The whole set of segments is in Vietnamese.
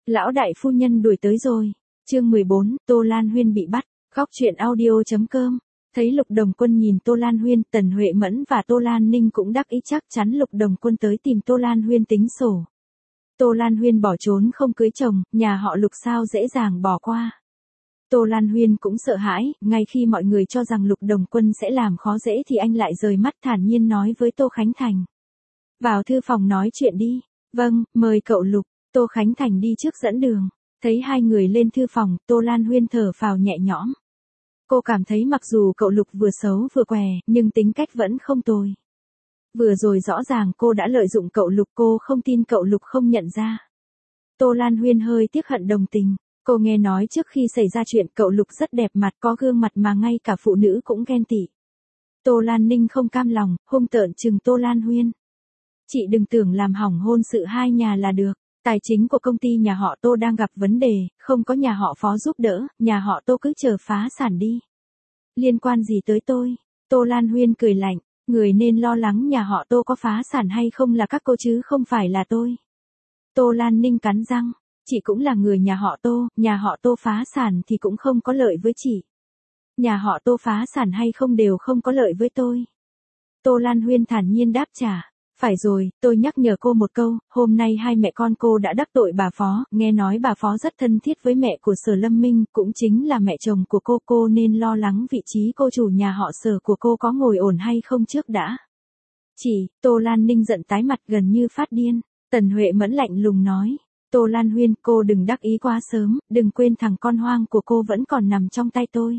Lão đại phu nhân đuổi tới rồi. Chương 14, Tô Lan Huyên bị bắt. Góc truyện audio.com. Thấy Lục Đồng Quân nhìn Tô Lan Huyên, Tần Huệ Mẫn và Tô Lan Ninh cũng đắc ý chắc chắn Lục Đồng Quân tới tìm Tô Lan Huyên tính sổ. Tô Lan Huyên bỏ trốn không cưới chồng, nhà họ Lục sao dễ dàng bỏ qua. Tô Lan Huyên cũng sợ hãi, ngay khi mọi người cho rằng Lục Đồng Quân sẽ làm khó dễ thì anh lại rời mắt thản nhiên nói với Tô Khánh Thành. Vào thư phòng nói chuyện đi. Vâng, mời cậu Lục. Tô Khánh Thành đi trước dẫn đường. Thấy hai người lên thư phòng, Tô Lan Huyên thở phào nhẹ nhõm. Cô cảm thấy mặc dù cậu Lục vừa xấu vừa què, nhưng tính cách vẫn không tồi. Vừa rồi rõ ràng cô đã lợi dụng cậu Lục, cô không tin cậu Lục không nhận ra. Tô Lan Huyên hơi tiếc hận đồng tình. Cô nghe nói trước khi xảy ra chuyện cậu Lục rất đẹp mặt, có gương mặt mà ngay cả phụ nữ cũng ghen tị. Tô Lan Ninh không cam lòng, hung tợn trừng Tô Lan Huyên. Chị đừng tưởng làm hỏng hôn sự hai nhà là được. Tài chính của công ty nhà họ Tô đang gặp vấn đề, không có nhà họ Phó giúp đỡ, nhà họ Tô cứ chờ phá sản đi. Liên quan gì tới tôi? Tô Lan Huyên cười lạnh, người nên lo lắng nhà họ Tô có phá sản hay không là các cô chứ không phải là tôi. Tô Lan Ninh cắn răng, chị cũng là người nhà họ Tô phá sản thì cũng không có lợi với chị. Nhà họ Tô phá sản hay không đều không có lợi với tôi. Tô Lan Huyên thản nhiên đáp trả. Phải rồi, tôi nhắc nhở cô một câu, hôm nay hai mẹ con cô đã đắc tội bà Phó, nghe nói bà Phó rất thân thiết với mẹ của Sở Lâm Minh, cũng chính là mẹ chồng của cô nên lo lắng vị trí cô chủ nhà họ Sở của cô có ngồi ổn hay không trước đã. Tô Lan Ninh giận tái mặt gần như phát điên. Tần Huệ Mẫn lạnh lùng nói, Tô Lan Huyên, cô đừng đắc ý quá sớm, đừng quên thằng con hoang của cô vẫn còn nằm trong tay tôi.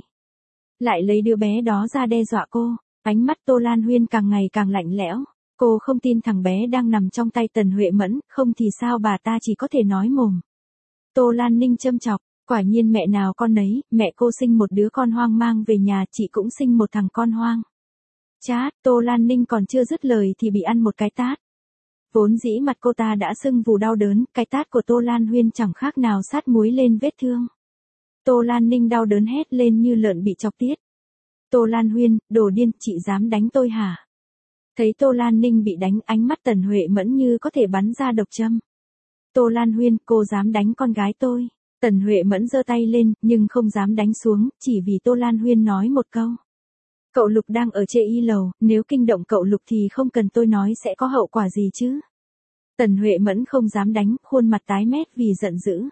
Lại lấy đứa bé đó ra đe dọa cô, ánh mắt Tô Lan Huyên càng ngày càng lạnh lẽo. Cô không tin thằng bé đang nằm trong tay Tần Huệ Mẫn, không thì sao bà ta chỉ có thể nói mồm. Tô Lan Ninh châm chọc, quả nhiên mẹ nào con nấy, mẹ cô sinh một đứa con hoang mang về nhà, chị cũng sinh một thằng con hoang. Chát, Tô Lan Ninh còn chưa dứt lời thì bị ăn một cái tát. Vốn dĩ mặt cô ta đã sưng vù đau đớn, cái tát của Tô Lan Huyên chẳng khác nào sát muối lên vết thương. Tô Lan Ninh đau đớn hét lên như lợn bị chọc tiết. Tô Lan Huyên, đồ điên, chị dám đánh tôi hả? Thấy Tô Lan Ninh bị đánh, ánh mắt Tần Huệ Mẫn như có thể bắn ra độc châm. Tô Lan Huyên, cô dám đánh con gái tôi. Tần Huệ Mẫn giơ tay lên, nhưng không dám đánh xuống, chỉ vì Tô Lan Huyên nói một câu. Cậu Lục đang ở trên y lầu, nếu kinh động cậu Lục thì không cần tôi nói sẽ có hậu quả gì chứ. Tần Huệ Mẫn không dám đánh, khuôn mặt tái mét vì giận dữ.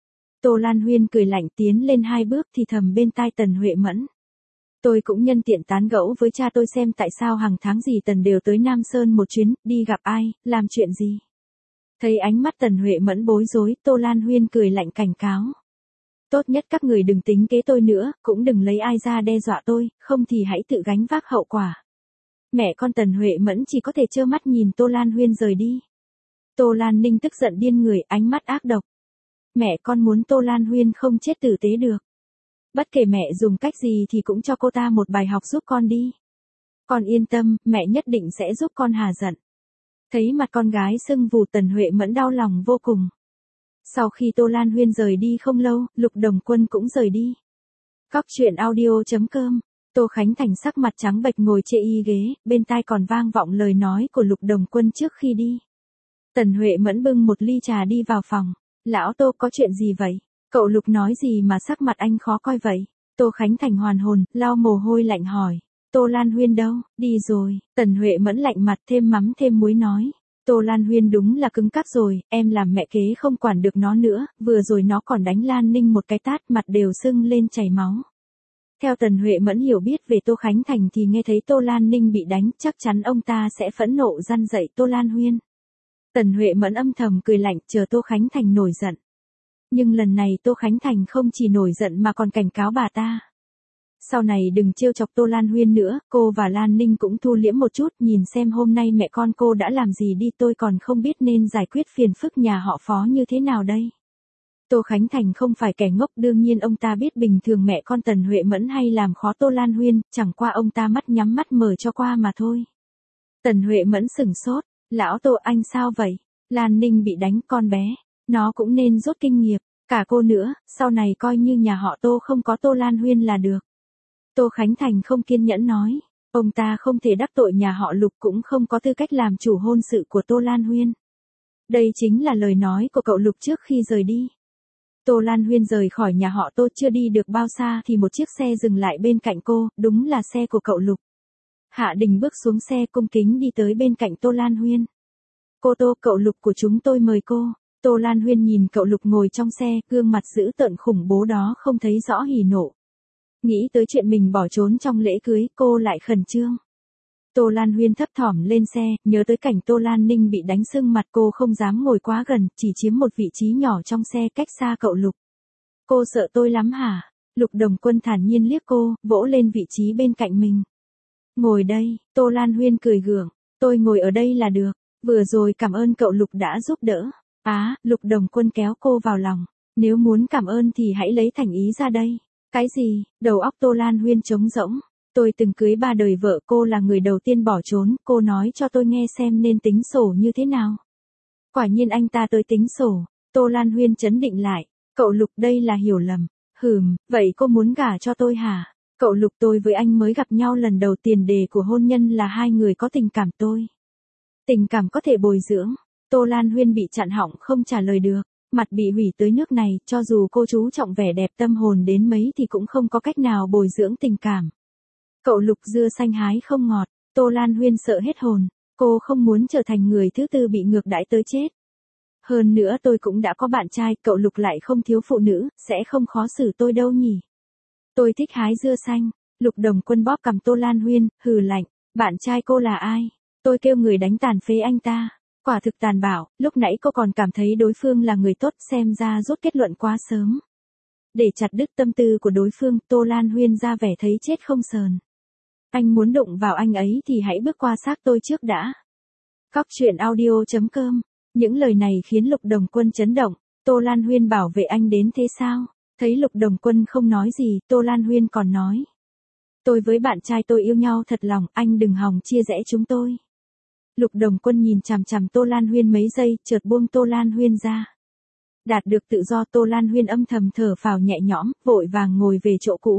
Tô Lan Huyên cười lạnh tiến lên hai bước thì thầm bên tai Tần Huệ Mẫn. Tôi cũng nhân tiện tán gẫu với cha tôi xem tại sao hàng tháng gì Tần đều tới Nam Sơn một chuyến, đi gặp ai, làm chuyện gì. Thấy ánh mắt Tần Huệ Mẫn bối rối, Tô Lan Huyên cười lạnh cảnh cáo. Tốt nhất các người đừng tính kế tôi nữa, cũng đừng lấy ai ra đe dọa tôi, không thì hãy tự gánh vác hậu quả. Mẹ con Tần Huệ Mẫn chỉ có thể trơ mắt nhìn Tô Lan Huyên rời đi. Tô Lan Ninh tức giận điên người, ánh mắt ác độc. Mẹ con muốn Tô Lan Huyên không chết tử tế được. Bất kể mẹ dùng cách gì thì cũng cho cô ta một bài học giúp con đi. Con yên tâm, mẹ nhất định sẽ giúp con hà giận. Thấy mặt con gái sưng vù, Tần Huệ Mẫn đau lòng vô cùng. Sau khi Tô Lan Huyên rời đi không lâu, Lục Đồng Quân cũng rời đi. Góc truyện audio.com. Tô Khánh Thành sắc mặt trắng bệch ngồi trên y ghế, bên tai còn vang vọng lời nói của Lục Đồng Quân trước khi đi. Tần Huệ Mẫn bưng một ly trà đi vào phòng. Lão Tô, có chuyện gì vậy? Cậu Lục nói gì mà sắc mặt anh khó coi vậy? Tô Khánh Thành hoàn hồn, lau mồ hôi lạnh hỏi. Tô Lan Huyên đâu? Đi rồi. Tần Huệ Mẫn lạnh mặt thêm mắm thêm muối nói. Tô Lan Huyên đúng là cứng cáp rồi, em làm mẹ kế không quản được nó nữa, vừa rồi nó còn đánh Lan Ninh một cái tát, mặt đều sưng lên chảy máu. Theo Tần Huệ Mẫn hiểu biết về Tô Khánh Thành thì nghe thấy Tô Lan Ninh bị đánh, chắc chắn ông ta sẽ phẫn nộ răn dạy Tô Lan Huyên. Tần Huệ Mẫn âm thầm cười lạnh chờ Tô Khánh Thành nổi giận. Nhưng lần này Tô Khánh Thành không chỉ nổi giận mà còn cảnh cáo bà ta. Sau này đừng trêu chọc Tô Lan Huyên nữa, cô và Lan Ninh cũng thu liễm một chút, nhìn xem hôm nay mẹ con cô đã làm gì đi, tôi còn không biết nên giải quyết phiền phức nhà họ Phó như thế nào đây. Tô Khánh Thành không phải kẻ ngốc, đương nhiên ông ta biết bình thường mẹ con Tần Huệ Mẫn hay làm khó Tô Lan Huyên, chẳng qua ông ta mắt nhắm mắt mở cho qua mà thôi. Tần Huệ Mẫn sửng sốt, lão Tô anh sao vậy? Lan Ninh bị đánh, con bé, nó cũng nên rút kinh nghiệm, cả cô nữa, sau này coi như nhà họ Tô không có Tô Lan Huyên là được. Tô Khánh Thành không kiên nhẫn nói, ông ta không thể đắc tội nhà họ Lục, cũng không có tư cách làm chủ hôn sự của Tô Lan Huyên. Đây chính là lời nói của cậu Lục trước khi rời đi. Tô Lan Huyên rời khỏi nhà họ Tô chưa đi được bao xa thì một chiếc xe dừng lại bên cạnh cô, đúng là xe của cậu Lục. Hạ Đình bước xuống xe cung kính đi tới bên cạnh Tô Lan Huyên. Cô Tô, cậu Lục của chúng tôi mời cô. Tô Lan Huyên nhìn cậu Lục ngồi trong xe, gương mặt dữ tợn khủng bố đó không thấy rõ hỉ nộ. Nghĩ tới chuyện mình bỏ trốn trong lễ cưới, cô lại khẩn trương. Tô Lan Huyên thấp thỏm lên xe, nhớ tới cảnh Tô Lan Ninh bị đánh sưng mặt, cô không dám ngồi quá gần, chỉ chiếm một vị trí nhỏ trong xe cách xa cậu Lục. Cô sợ tôi lắm hả? Lục Đồng Quân thản nhiên liếc cô, vỗ lên vị trí bên cạnh mình. Ngồi đây, Tô Lan Huyên cười gượng, tôi ngồi ở đây là được, vừa rồi cảm ơn cậu Lục đã giúp đỡ. Lục Đồng Quân kéo cô vào lòng, nếu muốn cảm ơn thì hãy lấy thành ý ra đây. Cái gì? Đầu óc Tô Lan Huyên trống rỗng. Tôi từng cưới 3 đời vợ, cô là người đầu tiên bỏ trốn, cô nói cho tôi nghe xem nên tính sổ như thế nào. Quả nhiên anh ta tới tính sổ. Tô Lan Huyên trấn định lại, cậu Lục đây là hiểu lầm. Vậy cô muốn gả cho tôi hả? Cậu Lục, tôi với anh mới gặp nhau lần đầu, tiền đề của hôn nhân là hai người có tình cảm tôi. Tình cảm có thể bồi dưỡng. Tô Lan Huyên bị chặn họng không trả lời được, mặt bị hủy tới nước này, cho dù cô chú trọng vẻ đẹp tâm hồn đến mấy thì cũng không có cách nào bồi dưỡng tình cảm. Cậu Lục dưa xanh hái không ngọt, Tô Lan Huyên sợ hết hồn, cô không muốn trở thành người thứ tư bị ngược đãi tới chết. Hơn nữa tôi cũng đã có bạn trai, cậu Lục lại không thiếu phụ nữ, sẽ không khó xử tôi đâu nhỉ. Tôi thích hái dưa xanh. Lục Đồng Quân bóp cằm Tô Lan Huyên, hừ lạnh, bạn trai cô là ai? Tôi kêu người đánh tàn phế anh ta. Quả thực tàn bạo, lúc nãy cô còn cảm thấy đối phương là người tốt, xem ra rút kết luận quá sớm. Để chặt đứt tâm tư của đối phương, Tô Lan Huyên ra vẻ thấy chết không sờn. Anh muốn đụng vào anh ấy thì hãy bước qua xác tôi trước đã. Cóc truyện audio.com. Những lời này khiến Lục Đồng Quân chấn động. Tô Lan Huyên bảo vệ anh đến thế sao? Thấy Lục Đồng Quân không nói gì, Tô Lan Huyên còn nói. Tôi với bạn trai tôi yêu nhau thật lòng, anh đừng hòng chia rẽ chúng tôi. Lục Đồng Quân nhìn chằm chằm Tô Lan Huyên mấy giây, chợt buông Tô Lan Huyên ra. Đạt được tự do, Tô Lan Huyên âm thầm thở phào nhẹ nhõm, vội vàng ngồi về chỗ cũ.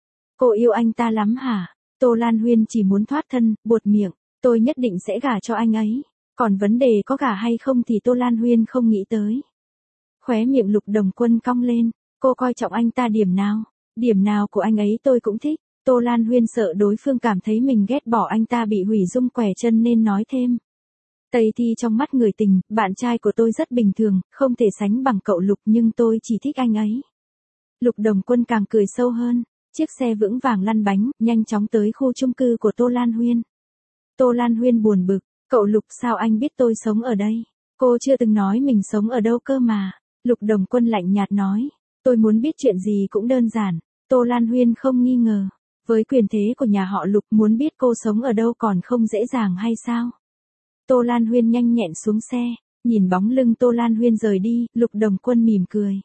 Cô yêu anh ta lắm hả? Tô Lan Huyên chỉ muốn thoát thân, buột miệng, tôi nhất định sẽ gả cho anh ấy. Còn vấn đề có gả hay không thì Tô Lan Huyên không nghĩ tới. Khóe miệng Lục Đồng Quân cong lên, cô coi trọng anh ta điểm nào? Điểm nào của anh ấy tôi cũng thích. Tô Lan Huyên sợ đối phương cảm thấy mình ghét bỏ anh ta bị hủy dung quẻ chân nên nói thêm. Tây Thi trong mắt người tình, bạn trai của tôi rất bình thường, không thể sánh bằng cậu Lục nhưng tôi chỉ thích anh ấy. Lục Đồng Quân càng cười sâu hơn, chiếc xe vững vàng lăn bánh, nhanh chóng tới khu chung cư của Tô Lan Huyên. Tô Lan Huyên buồn bực, cậu Lục sao anh biết tôi sống ở đây? Cô chưa từng nói mình sống ở đâu cơ mà. Lục Đồng Quân lạnh nhạt nói, tôi muốn biết chuyện gì cũng đơn giản. Tô Lan Huyên không nghi ngờ. Với quyền thế của nhà họ Lục, muốn biết cô sống ở đâu còn không dễ dàng hay sao? Tô Lan Huyên nhanh nhẹn xuống xe, nhìn bóng lưng Tô Lan Huyên rời đi, Lục Đồng Quân mỉm cười.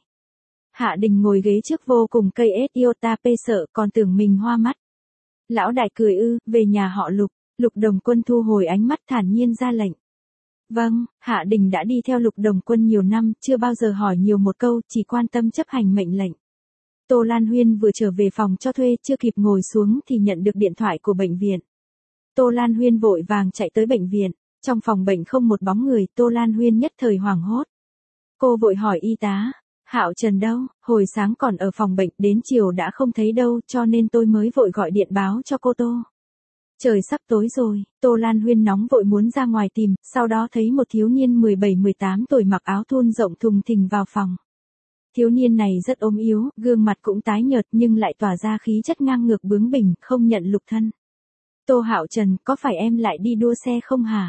Hạ Đình ngồi ghế trước vô cùng cây Iota P sợ còn tưởng mình hoa mắt. Lão đại cười về nhà họ Lục. Lục Đồng Quân thu hồi ánh mắt thản nhiên ra lệnh. Vâng, Hạ Đình đã đi theo Lục Đồng Quân nhiều năm, chưa bao giờ hỏi nhiều một câu, chỉ quan tâm chấp hành mệnh lệnh. Tô Lan Huyên vừa trở về phòng cho thuê, chưa kịp ngồi xuống thì nhận được điện thoại của bệnh viện. Tô Lan Huyên vội vàng chạy tới bệnh viện, trong phòng bệnh không một bóng người, Tô Lan Huyên nhất thời hoảng hốt. Cô vội hỏi y tá, Hạo Trần đâu, hồi sáng còn ở phòng bệnh, đến chiều đã không thấy đâu, cho nên tôi mới vội gọi điện báo cho cô Tô. Trời sắp tối rồi, Tô Lan Huyên nóng vội muốn ra ngoài tìm, sau đó thấy một thiếu niên 17-18 tuổi mặc áo thun rộng thùng thình vào phòng. Thiếu niên này rất ốm yếu, gương mặt cũng tái nhợt nhưng lại tỏa ra khí chất ngang ngược bướng bỉnh, không nhận Lục thân. Tô Hạo Trần, có phải em lại đi đua xe không hả?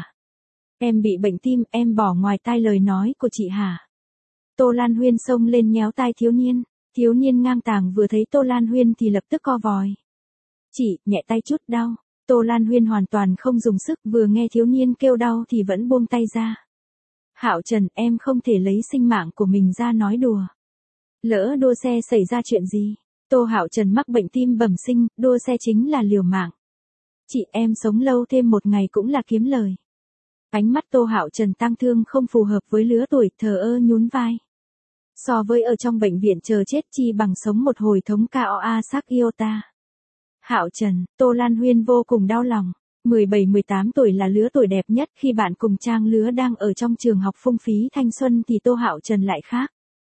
Em bị bệnh tim, em bỏ ngoài tai lời nói của chị hả? Tô Lan Huyên xông lên nhéo tai thiếu niên ngang tàng vừa thấy Tô Lan Huyên thì lập tức co vòi. Chị, nhẹ tay chút đau. Tô Lan Huyên hoàn toàn không dùng sức, vừa nghe thiếu niên kêu đau thì vẫn buông tay ra. Hạo Trần, em không thể lấy sinh mạng của mình ra nói đùa. Lỡ đua xe xảy ra chuyện gì? Tô Hạo Trần mắc bệnh tim bẩm sinh, đua xe chính là liều mạng. Chị, em sống lâu thêm một ngày cũng là kiếm lời. Ánh mắt Tô Hạo Trần tang thương không phù hợp với lứa tuổi, thờ ơ nhún vai. So với ở trong bệnh viện chờ chết chi bằng sống một hồi thống KOA xác Iota. Hạo Trần, Tô Lan Huyên vô cùng đau lòng. 17-18 tuổi là lứa tuổi đẹp nhất, khi bạn cùng trang lứa đang ở trong trường học phung phí thanh xuân thì Tô Hạo Trần lại khác.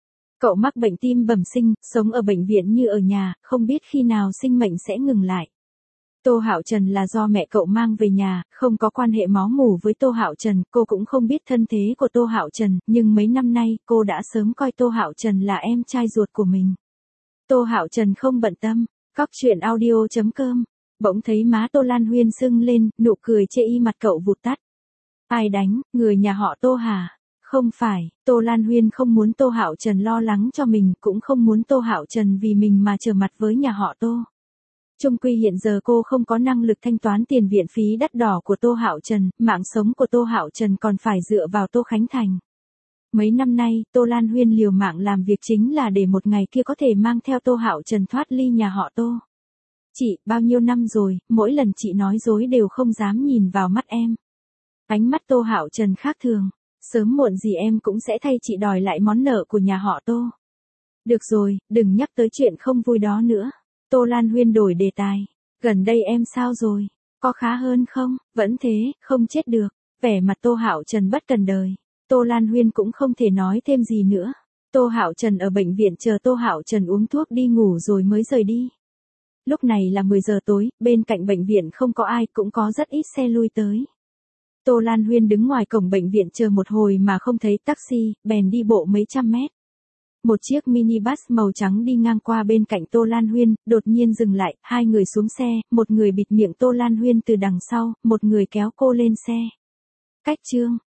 Cậu mắc bệnh tim bẩm sinh, sống ở bệnh viện như ở nhà, không biết khi nào sinh mệnh sẽ ngừng lại. Tô Hạo Trần là do mẹ cậu mang về nhà, không có quan hệ máu mủ với Tô Hạo Trần, cô cũng không biết thân thế của Tô Hạo Trần, nhưng mấy năm nay, cô đã sớm coi Tô Hạo Trần là em trai ruột của mình. Tô Hạo Trần không bận tâm, cóc truyện audio.com. Bỗng thấy má Tô Lan Huyên sưng lên, nụ cười chê y mặt cậu vụt tắt. Ai đánh, người nhà họ Tô hả? Không phải, Tô Lan Huyên không muốn Tô Hạo Trần lo lắng cho mình, cũng không muốn Tô Hạo Trần vì mình mà trở mặt với nhà họ Tô. Chung quy hiện giờ cô không có năng lực thanh toán tiền viện phí đắt đỏ của Tô Hạo Trần, mạng sống của Tô Hạo Trần còn phải dựa vào Tô Khánh Thành. Mấy năm nay, Tô Lan Huyên liều mạng làm việc chính là để một ngày kia có thể mang theo Tô Hạo Trần thoát ly nhà họ Tô. Chị, bao nhiêu năm rồi, mỗi lần chị nói dối đều không dám nhìn vào mắt em. Ánh mắt Tô Hạo Trần khác thường, sớm muộn gì em cũng sẽ thay chị đòi lại món nợ của nhà họ Tô. Được rồi, đừng nhắc tới chuyện không vui đó nữa. Tô Lan Huyên đổi đề tài. Gần đây em sao rồi? Có khá hơn không? Vẫn thế, không chết được. Vẻ mặt Tô Hạo Trần bất cần đời. Tô Lan Huyên cũng không thể nói thêm gì nữa. Tô Hạo Trần ở bệnh viện chờ Tô Hạo Trần uống thuốc đi ngủ rồi mới rời đi. Lúc này là 10 giờ tối, bên cạnh bệnh viện không có ai, cũng có rất ít xe lui tới. Tô Lan Huyên đứng ngoài cổng bệnh viện chờ một hồi mà không thấy taxi, bèn đi bộ mấy trăm mét. Một chiếc minibus màu trắng đi ngang qua bên cạnh Tô Lan Huyên, đột nhiên dừng lại, hai người xuống xe, một người bịt miệng Tô Lan Huyên từ đằng sau, một người kéo cô lên xe. Cách chương